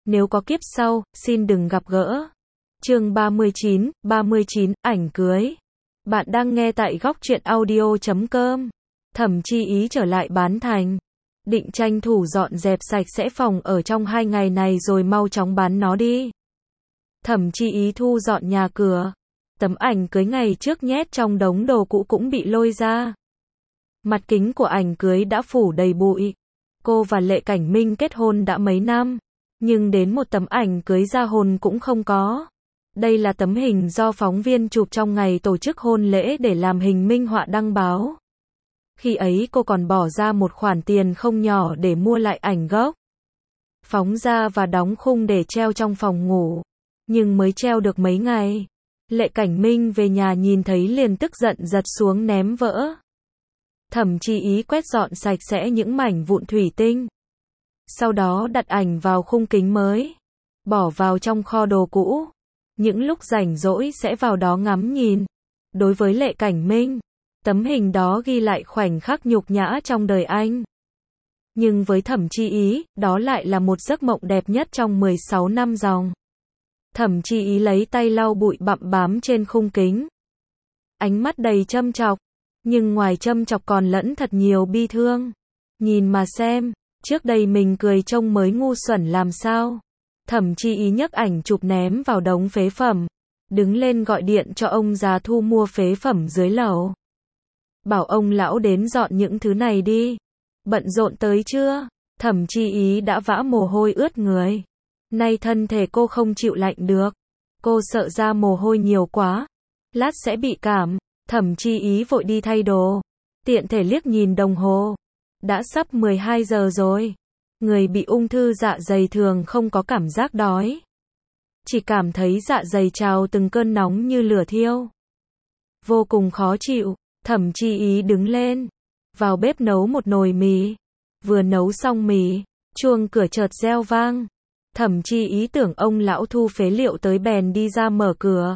nếu có kiếp sau, xin đừng gặp gỡ. Chương 39, ảnh cưới. Bạn đang nghe tại góc truyện audio.com. Thẩm Chi Ý trở lại bán thành. Định tranh thủ dọn dẹp sạch sẽ phòng ở trong 2 ngày này rồi mau chóng bán nó đi. Thẩm Chi Ý thu dọn nhà cửa. Tấm ảnh cưới ngày trước nhét trong đống đồ cũ cũng bị lôi ra. Mặt kính của ảnh cưới đã phủ đầy bụi. Cô và Lệ Cảnh Minh kết hôn đã mấy năm, nhưng đến một tấm ảnh cưới ra hồn cũng không có. Đây là tấm hình do phóng viên chụp trong ngày tổ chức hôn lễ để làm hình minh họa đăng báo. Khi ấy cô còn bỏ ra một khoản tiền không nhỏ để mua lại ảnh gốc, phóng ra và đóng khung để treo trong phòng ngủ. Nhưng mới treo được mấy ngày, Lệ Cảnh Minh về nhà nhìn thấy liền tức giận giật xuống ném vỡ. Thẩm Chi Ý quét dọn sạch sẽ những mảnh vụn thủy tinh. Sau đó đặt ảnh vào khung kính mới, bỏ vào trong kho đồ cũ. Những lúc rảnh rỗi sẽ vào đó ngắm nhìn. Đối với Lệ Cảnh Minh, tấm hình đó ghi lại khoảnh khắc nhục nhã trong đời anh. Nhưng với Thẩm Chi Ý, đó lại là một giấc mộng đẹp nhất trong 16 năm dòng. Thẩm Chi Ý lấy tay lau bụi bặm bám trên khung kính. Ánh mắt đầy châm chọc, nhưng ngoài châm chọc còn lẫn thật nhiều bi thương. Nhìn mà xem, trước đây mình cười trông mới ngu xuẩn làm sao. Thẩm Chi Ý nhấc ảnh chụp ném vào đống phế phẩm, đứng lên gọi điện cho ông già thu mua phế phẩm dưới lầu. Bảo ông lão đến dọn những thứ này đi. Bận rộn tới chưa? Thẩm Chi Ý đã vã mồ hôi ướt người. Nay thân thể cô không chịu lạnh được. Cô sợ ra mồ hôi nhiều quá, lát sẽ bị cảm. Thẩm Chi Ý vội đi thay đồ, tiện thể liếc nhìn đồng hồ. Đã sắp 12 giờ rồi. Người bị ung thư dạ dày thường không có cảm giác đói, chỉ cảm thấy dạ dày trào từng cơn nóng như lửa thiêu. Vô cùng khó chịu, Thẩm Chi Ý đứng lên, vào bếp nấu một nồi mì. Vừa nấu xong mì, chuông cửa chợt reo vang. Thẩm Chi Ý tưởng ông lão thu phế liệu tới bèn đi ra mở cửa.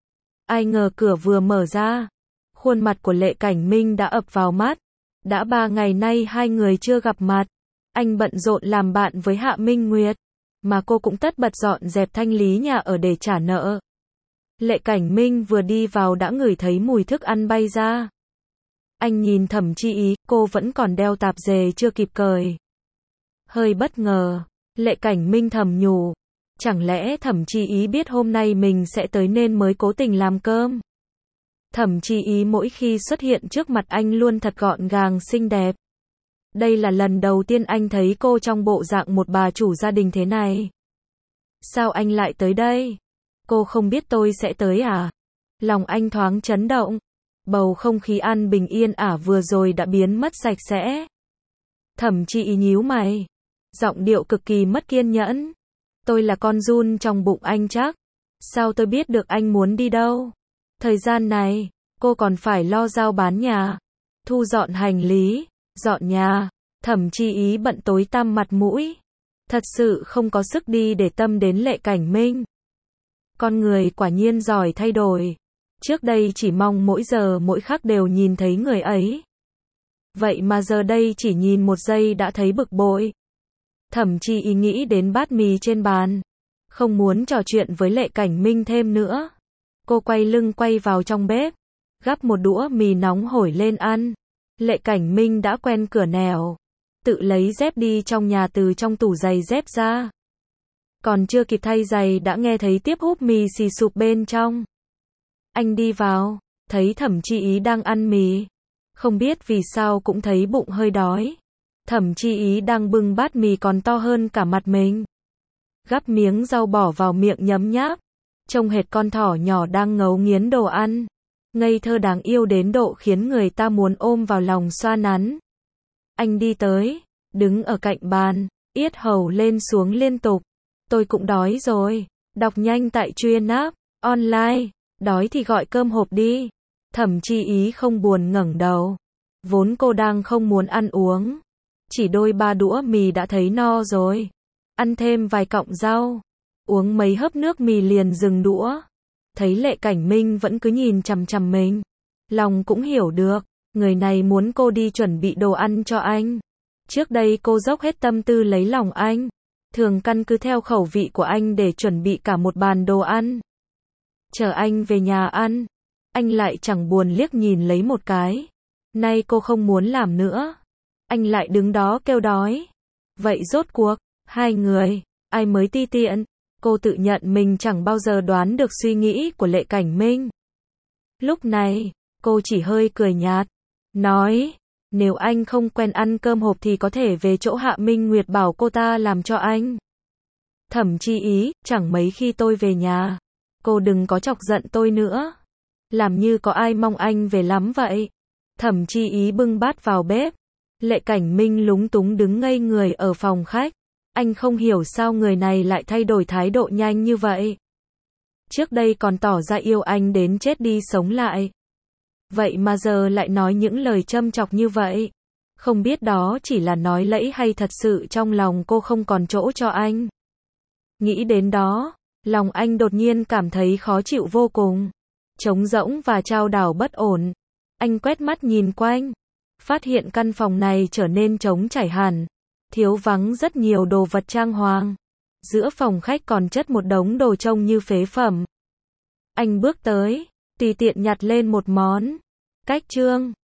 Ai ngờ cửa vừa mở ra, khuôn mặt của Lệ Cảnh Minh đã ập vào mắt. Đã 3 ngày nay hai người chưa gặp mặt. Anh bận rộn làm bạn với Hạ Minh Nguyệt, mà cô cũng tất bật dọn dẹp thanh lý nhà ở để trả nợ. Lệ Cảnh Minh vừa đi vào đã ngửi thấy mùi thức ăn bay ra. Anh nhìn Thẩm Chi Ý, cô vẫn còn đeo tạp dề chưa kịp cởi. Hơi bất ngờ, Lệ Cảnh Minh thầm nhủ, chẳng lẽ Thẩm Chi Ý biết hôm nay mình sẽ tới nên mới cố tình làm cơm. Thẩm Chi Ý mỗi khi xuất hiện trước mặt anh luôn thật gọn gàng xinh đẹp. Đây là lần đầu tiên anh thấy cô trong bộ dạng một bà chủ gia đình thế này. Sao anh lại tới đây? Cô không biết tôi sẽ tới à? Lòng anh thoáng chấn động. Bầu không khí an bình yên ả vừa rồi đã biến mất sạch sẽ. Thẩm Chi Ý nhíu mày, giọng điệu cực kỳ mất kiên nhẫn. Tôi là con giun trong bụng anh chắc. Sao tôi biết được anh muốn đi đâu? Thời gian này, cô còn phải lo giao bán nhà, thu dọn hành lý, dọn nhà. Thẩm Chi Ý bận tối tăm mặt mũi, thật sự không có sức đi để tâm đến Lệ Cảnh Minh. Con người quả nhiên giỏi thay đổi. Trước đây chỉ mong mỗi giờ mỗi khắc đều nhìn thấy người ấy, vậy mà giờ đây chỉ nhìn một giây đã thấy bực bội. Thẩm Chi Ý nghĩ đến bát mì trên bàn, không muốn trò chuyện với Lệ Cảnh Minh thêm nữa. Cô quay lưng quay vào trong bếp, gắp một đũa mì nóng hổi lên ăn. Lệ Cảnh Minh đã quen cửa nẻo, tự lấy dép đi trong nhà từ trong tủ giày dép ra. Còn chưa kịp thay giày đã nghe thấy tiếp hút mì xì sụp bên trong. Anh đi vào, thấy Thẩm Chi Ý đang ăn mì, không biết vì sao cũng thấy bụng hơi đói. Thẩm Chi Ý đang bưng bát mì còn to hơn cả mặt mình, gắp miếng rau bỏ vào miệng nhấm nháp, trông hệt con thỏ nhỏ đang ngấu nghiến đồ ăn. Ngây thơ đáng yêu đến độ khiến người ta muốn ôm vào lòng xoa nắn. Anh đi tới, đứng ở cạnh bàn, yết hầu lên xuống liên tục. Tôi cũng đói rồi, đọc nhanh tại Truy Nap online, đói thì gọi cơm hộp đi. Thẩm Chi Ý không buồn ngẩng đầu, vốn cô đang không muốn ăn uống, chỉ đôi 3 đũa mì đã thấy no rồi. Ăn thêm vài cọng rau, uống mấy hớp nước mì liền dừng đũa. Thấy Lệ Cảnh Minh vẫn cứ nhìn chằm chằm mình, lòng cũng hiểu được, người này muốn cô đi chuẩn bị đồ ăn cho anh. Trước đây cô dốc hết tâm tư lấy lòng anh, thường căn cứ theo khẩu vị của anh để chuẩn bị cả một bàn đồ ăn. Chờ anh về nhà ăn, anh lại chẳng buồn liếc nhìn lấy một cái. Nay cô không muốn làm nữa. Anh lại đứng đó kêu đói. Vậy rốt cuộc, hai người, ai mới ti tiện? Cô tự nhận mình chẳng bao giờ đoán được suy nghĩ của Lệ Cảnh Minh. Lúc này, cô chỉ hơi cười nhạt, nói, nếu anh không quen ăn cơm hộp thì có thể về chỗ Hạ Minh Nguyệt bảo cô ta làm cho anh. Thẩm Chi Ý, chẳng mấy khi tôi về nhà, cô đừng có chọc giận tôi nữa. Làm như có ai mong anh về lắm vậy. Thẩm Chi Ý bưng bát vào bếp. Lệ Cảnh Minh lúng túng đứng ngây người ở phòng khách. Anh không hiểu sao người này lại thay đổi thái độ nhanh như vậy. Trước đây còn tỏ ra yêu anh đến chết đi sống lại. Vậy mà giờ lại nói những lời châm chọc như vậy. Không biết đó chỉ là nói lẫy hay thật sự trong lòng cô không còn chỗ cho anh. Nghĩ đến đó, lòng anh đột nhiên cảm thấy khó chịu vô cùng. Trống rỗng và chao đảo bất ổn. Anh quét mắt nhìn quanh. Phát hiện căn phòng này trở nên trống trải hẳn. Thiếu vắng rất nhiều đồ vật trang hoàng. Giữa phòng khách còn chất một đống đồ trông như phế phẩm. Anh bước tới, tùy tiện nhặt lên một món. Cách trương,